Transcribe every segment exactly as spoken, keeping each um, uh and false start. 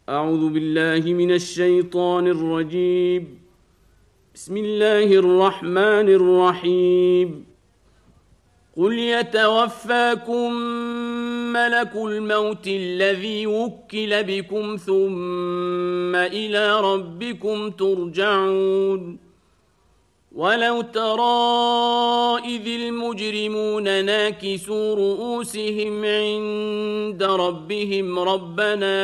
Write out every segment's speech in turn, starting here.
أعوذ بالله من الشيطان الرجيم. بسم الله الرحمن الرحيم. قل يتوفاكم ملك الموت الذي وكل بكم ثم إلى ربكم ترجعون. ولو ترى إذ المجرمون ناكسوا رؤوسهم عند ربهم ربنا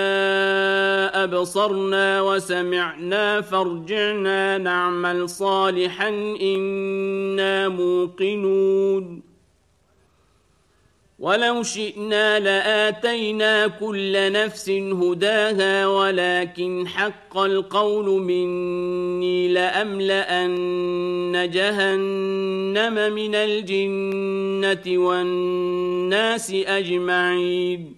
أبصرنا وسمعنا فارجعنا نعمل صالحا إنا موقنون. ولو شئنا لآتينا كل نفس هداها ولكن حق القول مني لأملأن جهنم من الجنة والناس أجمعين.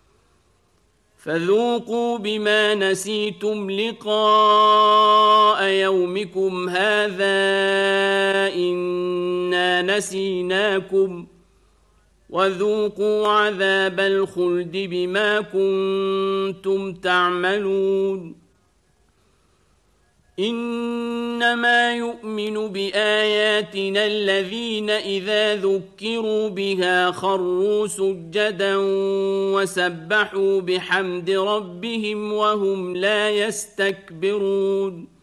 فذوقوا بما نسيتم لقاء يومكم هذا إنا نسيناكم وذوقوا عذاب الخلد بما كنتم تعملون. إنما يؤمن بآياتنا الذين إذا ذكروا بها خروا سجدا وسبحوا بحمد ربهم وهم لا يستكبرون.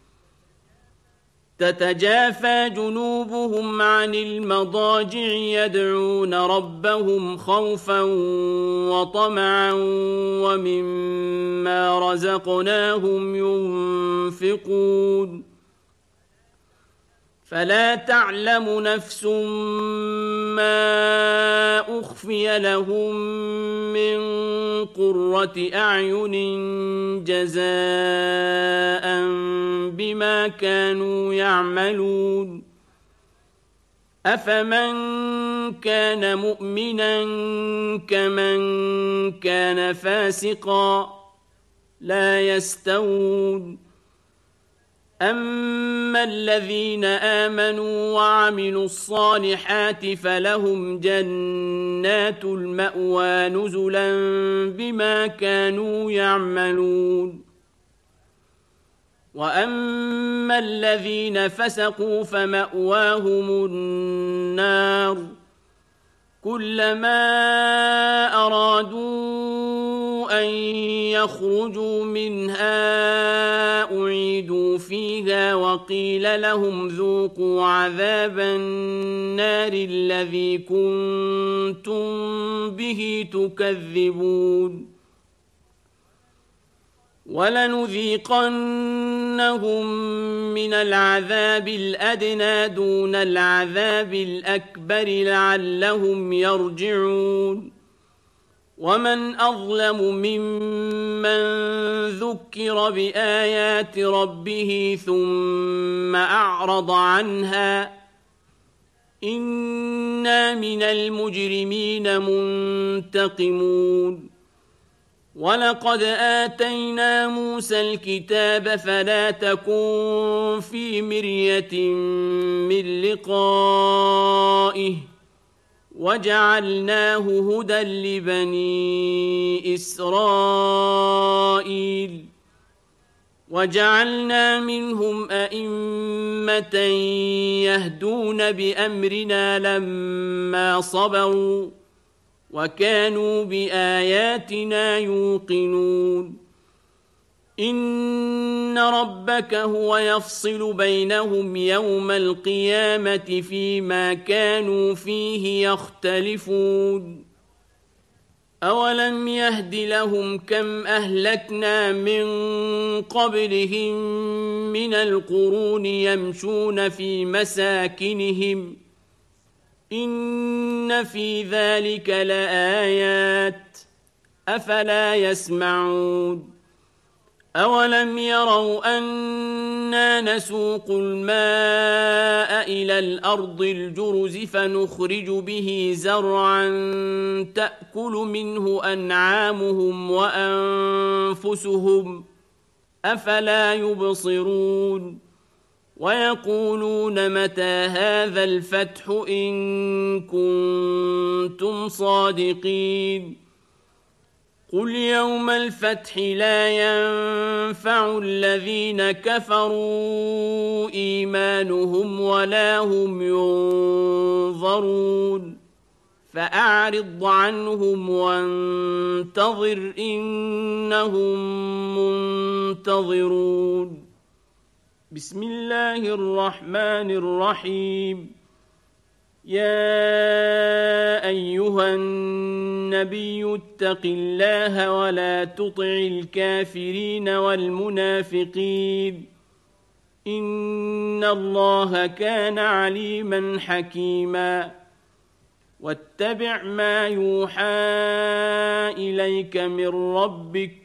تتجافى جنوبهم عن المضاجع يدعون ربهم خوفا وطمعا ومما رزقناهم ينفقون. فلا تعلم نفس ما أخفي لهم من قرة أعين جزاء بما كانوا يعملون. أفمن كان مؤمنا كمن كان فاسقا لا يستوون. أما الذين آمنوا وعملوا الصالحات فلهم جنات المأوى نزلا بما كانوا يعملون. وأما الذين فسقوا فمأواهم النار كلما أرادوا أن يخرجوا منها أعيدوا فيها وقيل لهم ذوقوا عذاب النار الذي كنتم به تكذبون. ولنذيقنهم من العذاب الأدنى دون العذاب الأكبر لعلهم يرجعون. ومن أظلم ممن ذكر بآيات ربه ثم أعرض عنها إنا من المجرمين منتقمون. ولقد آتينا موسى الكتاب فلا تكن في مرية من لقائه وجعلناه هدى لبني إسرائيل. وجعلنا منهم أئمة يهدون بأمرنا لما صبروا وكانوا بآياتنا يوقنون. إن ربك هو يفصل بينهم يوم القيامة فيما كانوا فيه يختلفون. أولم يهد لهم كم أهلكنا من قبلهم من القرون يمشون في مساكنهم إن في ذلك لآيات أفلا يسمعون. أولم يروا أنا نسوق الماء إلى الأرض الجرز فنخرج به زرعا تأكل منه أنعامهم وأنفسهم أفلا يبصرون. ويقولون متى هذا الفتح إن كنتم صادقين قل يوم الفتح لا ينفع الذين كفروا إيمانهم ولا هم ينظرون فأعرض عنهم وانتظر إنهم منتظرون بسم الله الرحمن الرحيم يا أيها النبي اتق الله ولا تطع الكافرين والمنافقين إن الله كان عليما حكيما واتبع ما يوحى إليك من ربك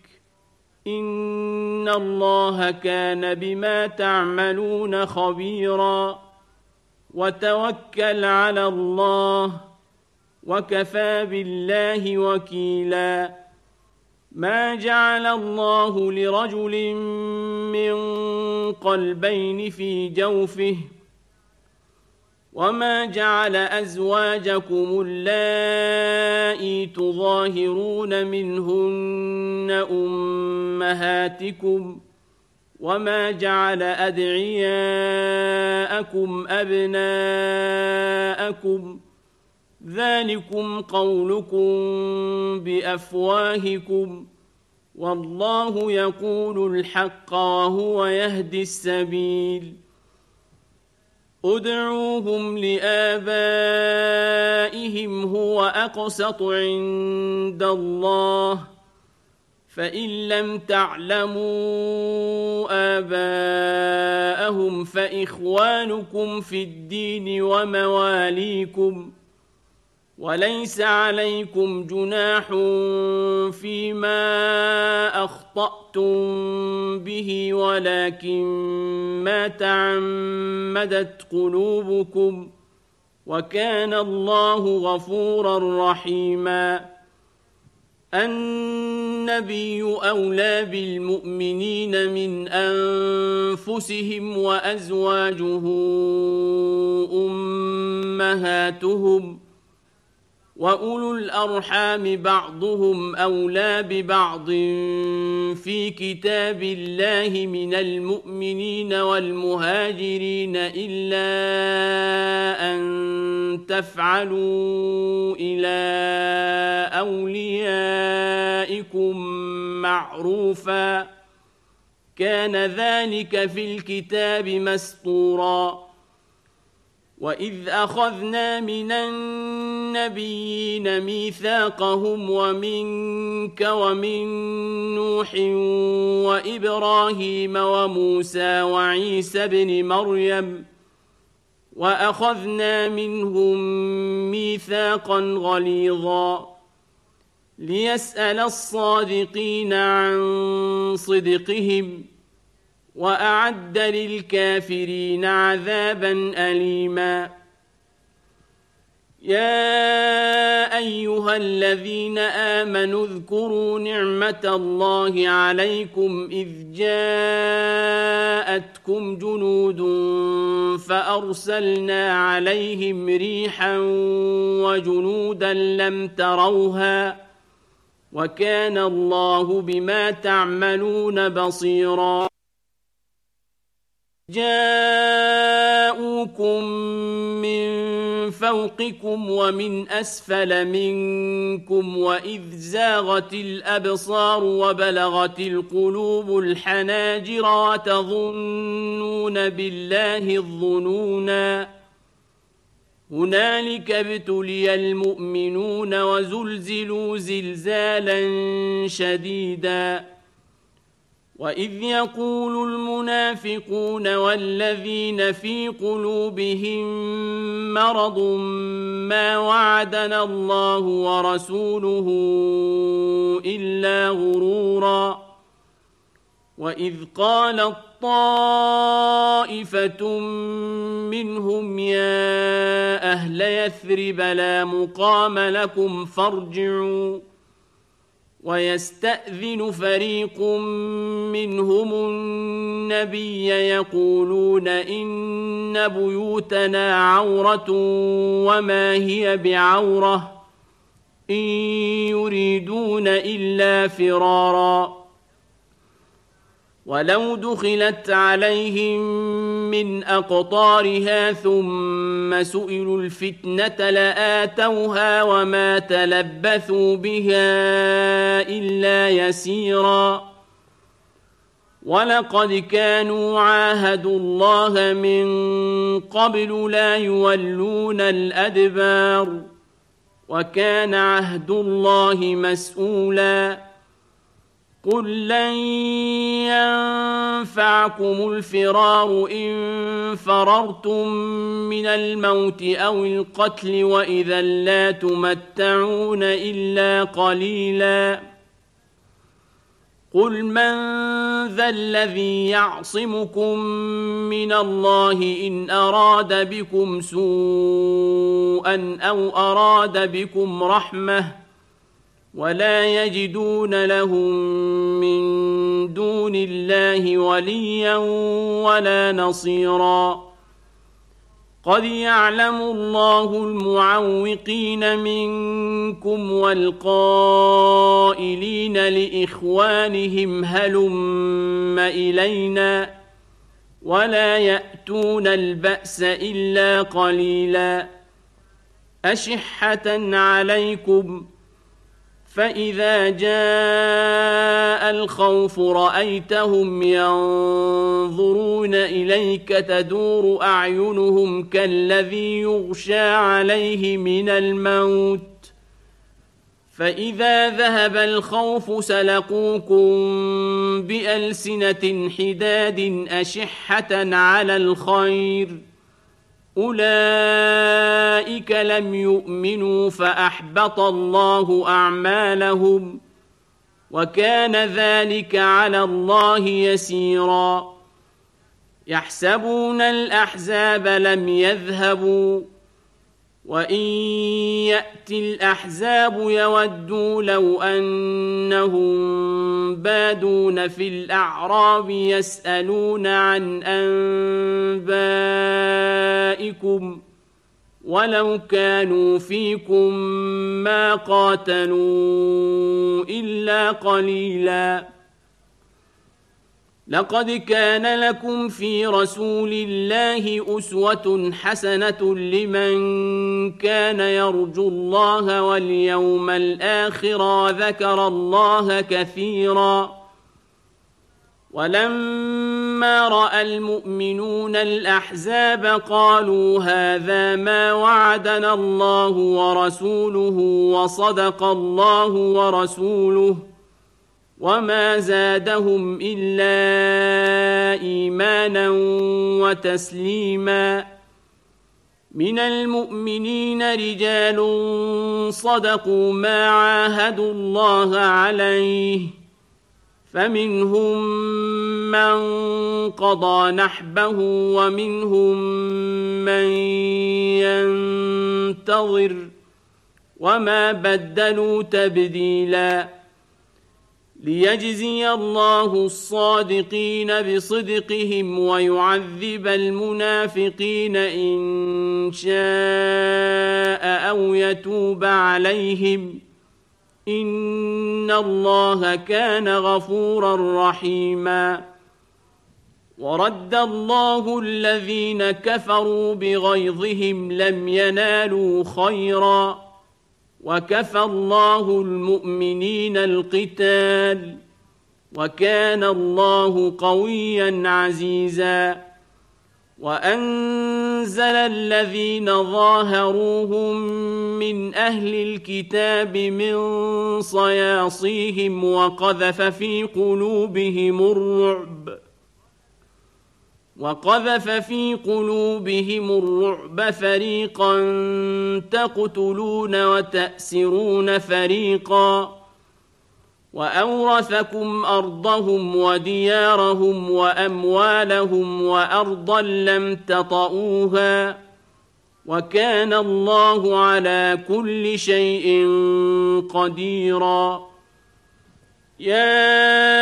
إن الله كان بما تعملون خبيرا وتوكل على الله وكفى بالله وكيلا ما جعل الله لرجل من قلبين في جوفه وما جعل أزواجكم اللائي تظاهرون منهن أمهاتكم وما جعل أدعياءكم أبناءكم ذلكم قولكم بأفواهكم والله يقول الحق وهو يهدي السبيل ادعوهم لآبائهم هو أقسط عند الله فإن لم تعلموا آباءهم فإخوانكم في الدين ومواليكم وليس عليكم جناح فيما أخطأتم به ولكن ما تعمدت قلوبكم وكان الله غفورا رحيما النبي أولى بالمؤمنين من أنفسهم وأزواجه أمهاتهم وأولو الأرحام بعضهم أولى ببعض في كتاب الله من المؤمنين والمهاجرين إلا أن تفعلوا إلى أوليائكم معروفا كان ذلك في الكتاب مسطورا وإذ أخذنا من النبيين ميثاقهم ومنك ومن نوح وإبراهيم وموسى وعيسى بن مريم وأخذنا منهم ميثاقا غليظا ليسأل الصادقين عن صدقهم وأعد للكافرين عذابا أليما يا أيها الذين آمنوا اذكروا نعمة الله عليكم إذ جاءتكم جنود فأرسلنا عليهم ريحا وجنودا لم تروها وكان الله بما تعملون بصيرا جاءوكم من فوقكم ومن أسفل منكم وإذ زاغت الأبصار وبلغت القلوب الحناجر وتظنون بالله الظنونا هنالك ابتلي المؤمنون وزلزلوا زلزالا شديدا وإذ يقول المنافقون والذين في قلوبهم مرض ما وعدنا الله ورسوله إلا غرورا وإذ قالت طائفة منهم يا أهل يثرب لا مقام لكم فارجعوا ويستأذن فريق منهم النبي يقولون إن بيوتنا عورة وما هي بعورة إن يريدون إلا فرارا ولو دخلت عليهم من أقطارها ثم سئلوا الفتنة لآتوها وما تلبثوا بها إلا يسيرا ولقد كانوا عاهدوا الله من قبل لا يولون الأدبار وكان عهد الله مسؤولا قل لن ينفعكم الفرار إن فررتم من الموت أو القتل وإذا لا تمتعون إلا قليلا قل من ذا الذي يعصمكم من الله إن أراد بكم سوءا أو أراد بكم رحمة ولا يجدون لهم من دون الله وليا ولا نصيرا قد يعلم الله المعوقين منكم والقائلين لإخوانهم هلم إلينا ولا يأتون البأس إلا قليلا أشحة عليكم فإذا جاء الخوف رأيتهم ينظرون إليك تدور أعينهم كالذي يغشى عليه من الموت فإذا ذهب الخوف سلقوكم بألسنة حداد أشحة على الخير أولئك لم يؤمنوا فأحبط الله أعمالهم وكان ذلك على الله يسيرا يحسبون الأحزاب لم يذهبوا وإن يأتي الأحزاب يودوا لو أنهم بادون في الأعراب يسألون عن أنبائكم ولو كانوا فيكم ما قاتلوا إلا قليلا لقد كان لكم في رسول الله أسوة حسنة لمن كان يرجو الله واليوم الآخر وذكر الله كثيرا ولما رأى المؤمنون الأحزاب قالوا هذا ما وعدنا الله ورسوله وصدق الله ورسوله وما زادهم إلا إيمانا وتسليما من المؤمنين رجال صدقوا ما عاهدوا الله عليه فمنهم من قضى نحبه ومنهم من ينتظر وما بدلوا تبديلا ليجزي الله الصادقين بصدقهم ويعذب المنافقين إن شاء أو يتوب عليهم إن الله كان غفورا رحيما ورد الله الذين كفروا بغيظهم لم ينالوا خيرا وكفى الله المؤمنين القتال وكان الله قويا عزيزا وأنزل الذين ظاهروهم من أهل الكتاب من صياصيهم وقذف في قلوبهم الرعب وقذف في قلوبهم الرعب فريقا تقتلون وتأسرون فريقا وأورثكم أرضهم وديارهم وأموالهم وأرضا لم تطئوها وكان الله على كل شيء قديرا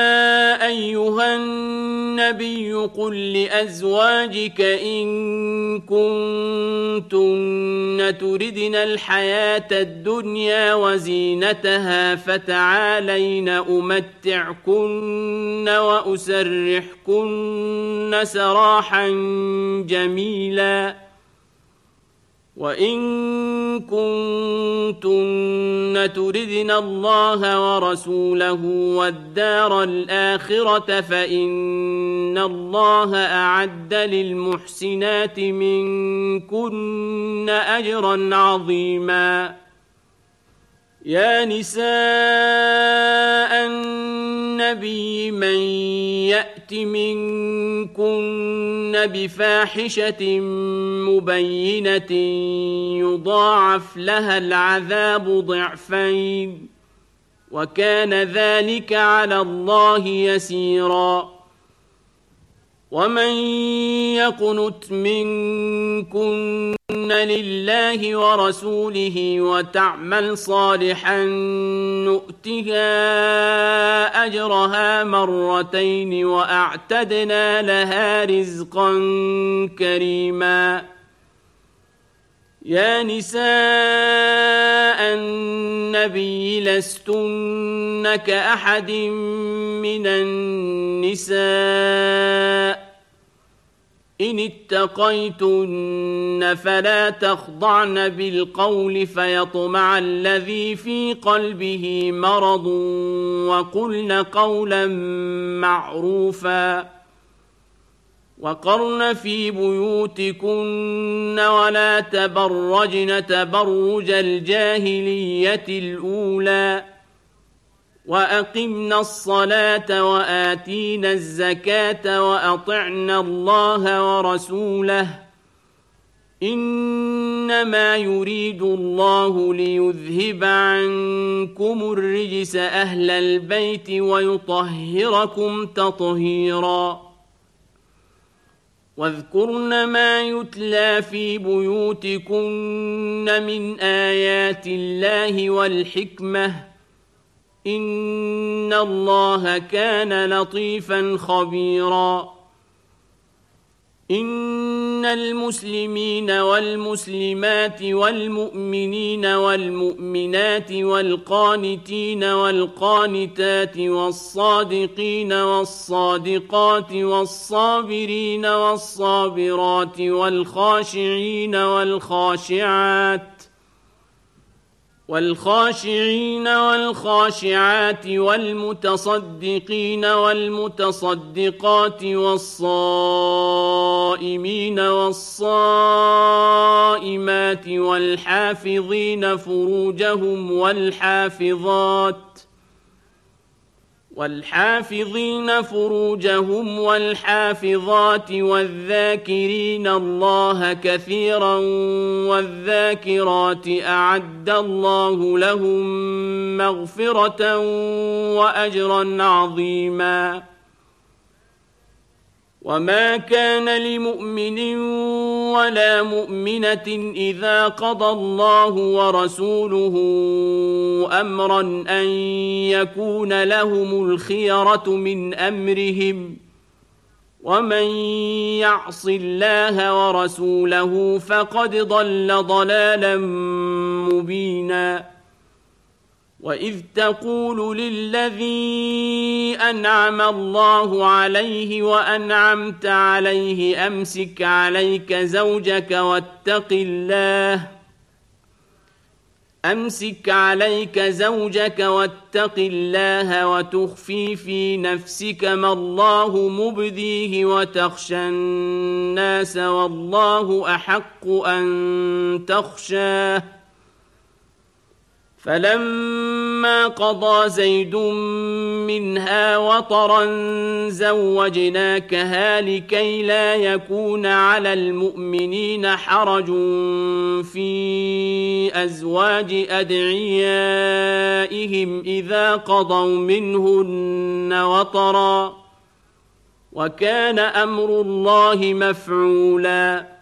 يا أيها النبي قل لأزواجك إن كنتن تردن الحياة الدنيا وزينتها فتعالين أمتعكن وأسرحكن سراحا جميلا وإن كنتن تردن الله ورسوله والدار الآخرة فإن الله أعد للمحسنات منكن أجرا عظيما يا نساء النبي من يأت منكن بفاحشة مبينة يضاعف لها العذاب ضعفين وكان ذلك على الله يسيرا ومن يقنت منكن لله ورسوله وتعمل صالحا نؤتها أجرها مرتين وأعتدنا لها رزقا كريما يا نساء النبي لستن كأحد من النساء إن اتقيتن فلا تخضعن بالقول فيطمع الذي في قلبه مرض وقلن قولا معروفا وقرن في بيوتكن ولا تبرجن تبرج الجاهلية الأولى وأقمنا الصلاة وآتينا الزكاة وأطعنا الله ورسوله إنما يريد الله ليذهب عنكم الرجس أهل البيت ويطهركم تطهيرا واذكرن ما يتلى في بيوتكن من آيات الله والحكمة إن الله كان لطيفا خبيرا إن المسلمين والمسلمات والمؤمنين والمؤمنات والقانتين والقانتات والصادقين والصادقات والصابرين والصابرات والخاشعين والخاشعات والخاشعين والخاشعات والمتصدقين والمتصدقات والصائمين والصائمات والحافظين فروجهم والحافظات والحافظين فروجهم والحافظات والذاكرين الله كثيرا والذاكرات أعد الله لهم مغفرة وأجرا عظيما وما كان لمؤمن ولا مؤمنة إذا قضى الله ورسوله أمرا أن يكون لهم الخيرة من أمرهم ومن يعص الله ورسوله فقد ضل ضلالا مبينا وإذ تقول للذي أنعم الله عليه وأنعمت عليه أمسك عليك زوجك واتق الله أمسك عليك زوجك واتق الله وتخفي في نفسك ما الله مبديه وتخشى الناس والله أحق أن تخشاه فلما قضى زيد منها وطرا زوجناكها لكي لا يكون على المؤمنين حرج في أزواج أدعيائهم إذا قضوا منهن وطرا وكان أمر الله مفعولا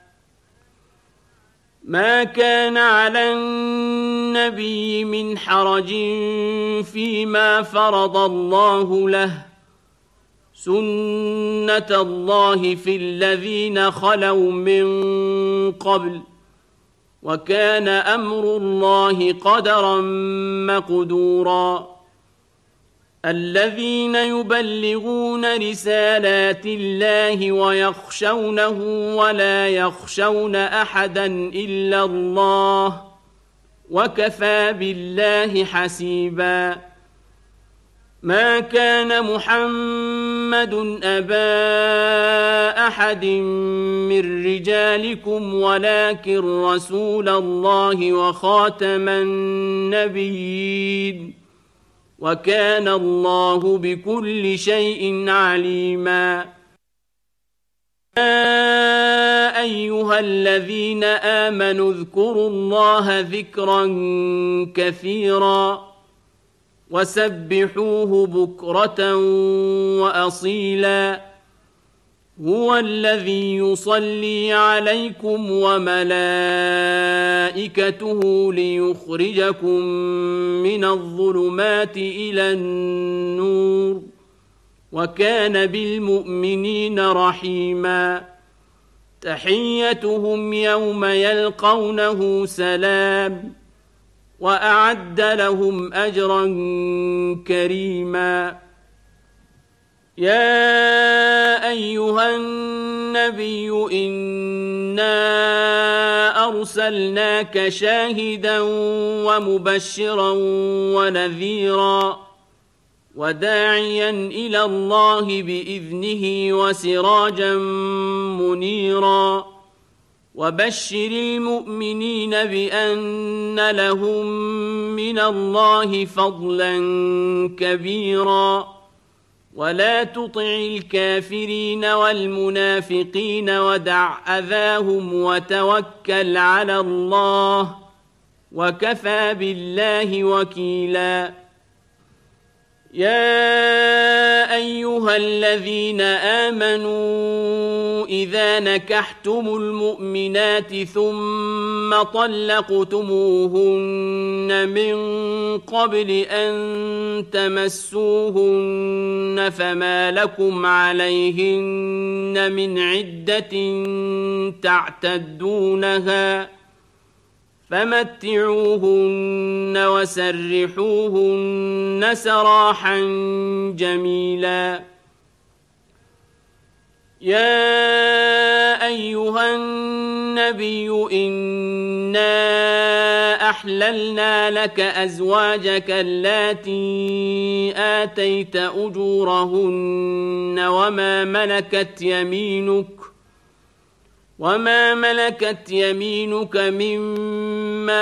ما كان على النبي من حرج فيما فرض الله له سُنَّةَ اللَّهِ فِي الَّذِينَ خَلَوْا مِن قَبْلُ وَكَانَ أَمْرُ اللَّهِ قَدَرًا مَّقْدُورًا الَّذِينَ يُبَلِّغُونَ رِسَالَاتِ اللَّهِ وَيَخْشَوْنَهُ وَلَا يَخْشَوْنَ أَحَدًا إِلَّا اللَّهَ وَكَفَى بِاللَّهِ حَسِيبًا ما كان محمد أبا أحد من رجالكم ولكن رسول الله وخاتم النبيين وكان الله بكل شيء عليما يا أيها الذين آمنوا اذكروا الله ذكرا كثيرا وسبحوه بكرة وأصيلا هو الذي يصلي عليكم وملائكته ليخرجكم من الظلمات إلى النور وكان بالمؤمنين رحيما تحيتهم يوم يلقونه سلام وأعد لهم أجرا كريما يا أيها النبي إنا أرسلناك شاهدا ومبشرا ونذيرا وداعيا إلى الله بإذنه وسراجا منيرا وبشر المؤمنين بأن لهم من الله فضلا كبيرا ولا تطع الكافرين والمنافقين ودع أذاهم وتوكل على الله وكفى بالله وكيلا يا أيها الذين آمنوا إذا نكحتم المؤمنات ثم طلقتموهن من قبل أن تمسوهن فما لكم عليهن من عدة تعتدونها فمتعوهن وسرحوهن سراحا جميلا يا أيها النبي إنا أحللنا لك أزواجك اللاتي آتيت أجورهن وما ملكت يمينك وما ملكت يمينك مما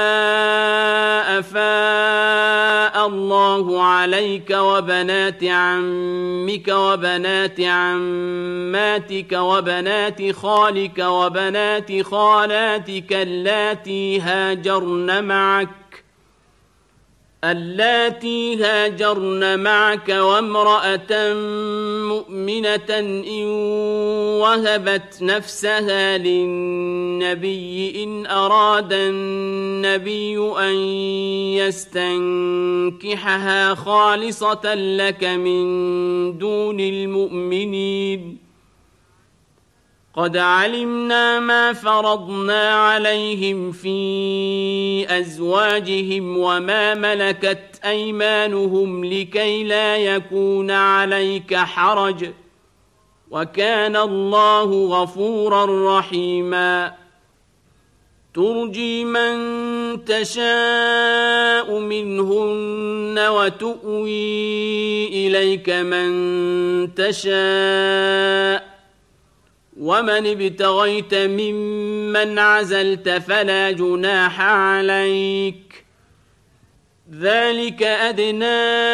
أفاء الله عليك وبنات عمك وبنات عماتك وبنات خالك وبنات خالاتك اللاتي هاجرن معك اللاتي هاجرن معك وامرأة مؤمنة إن وهبت نفسها للنبي إن أراد النبي أن يستنكحها خالصة لك من دون المؤمنين قد علمنا ما فرضنا عليهم في أزواجهم وما ملكت أيمانهم لكي لا يكون عليك حرج وكان الله غفورا رحيما ترجي من تشاء منهن وتؤوي إليك من تشاء ومن ابتغيت ممن عزلت فلا جناح عليك ذلك أدنى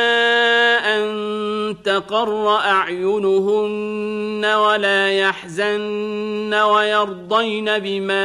أن تقر أعينهن ولا يحزن ويرضين بما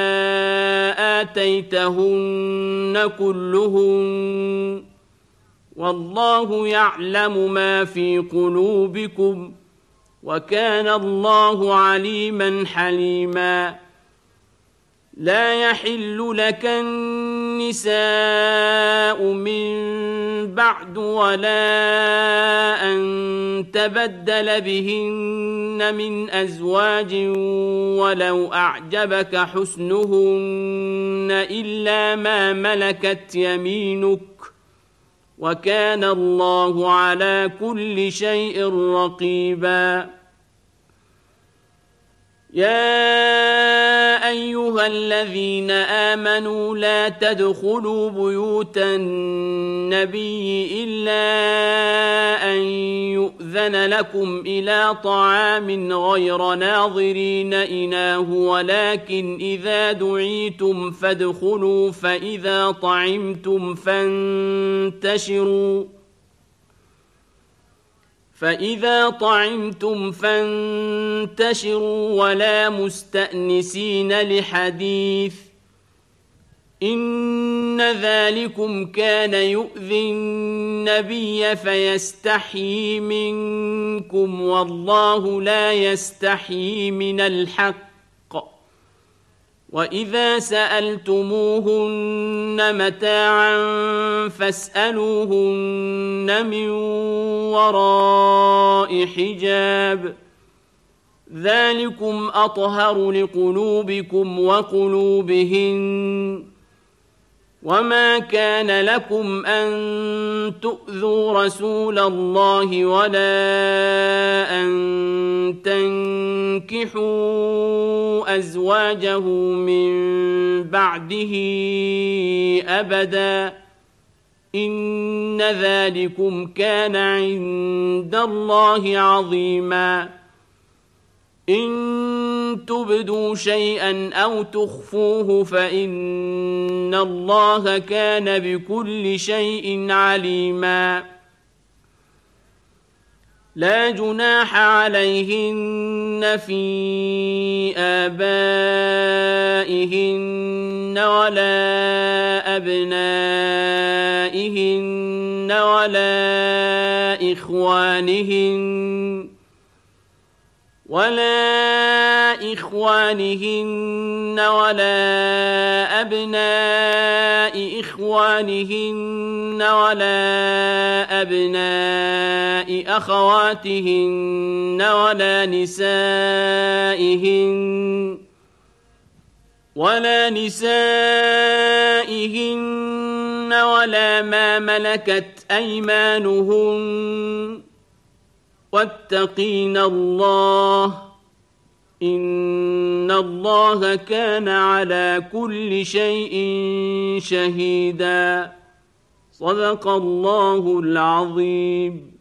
آتيتهن كلهن والله يعلم ما في قلوبكم وكان الله عليما حليما لا يحل لك النساء من بعد ولا أن تبدل بهن من أزواج ولو أعجبك حسنهن إلا ما ملكت يمينك وكان الله على كل شيء رقيبا. يا أيها الذين آمنوا لا تدخلوا بيوت النبي إلا أن يؤذن لكم إلى طعام غير ناظرين إناه ولكن إذا دعيتم فادخلوا فإذا طعمتم فانتشروا فإذا طعمتم فانتشروا ولا مستأنسين لحديث إن ذلكم كان يؤذي النبي فيستحيي منكم والله لا يستحيي من الحق وإذا سألتموهن متاعا فاسألوهن من وراء حجاب ذلكم أطهر لقلوبكم وقلوبهن وما كان لكم أن تؤذوا رسول الله ولا أن تنكحوا أزواجه من بعده أبدا إن ذلكم كان عند الله عظيما. إن تبدوا شيئا أو تخفوه فإن الله كان بكل شيء عليما. لا جناح عليهن في آبائهن ولا أبنائهن ولا إخوانهن ولا إخوانهن ولا أبناء إخوانهن ولا أبناء أخواتهن ولا نسائهن ولا نسائهن ولا ما ملكت أيمانهن واتقين الله إن الله كان على كل شيء شهيدا. صدق الله العظيم.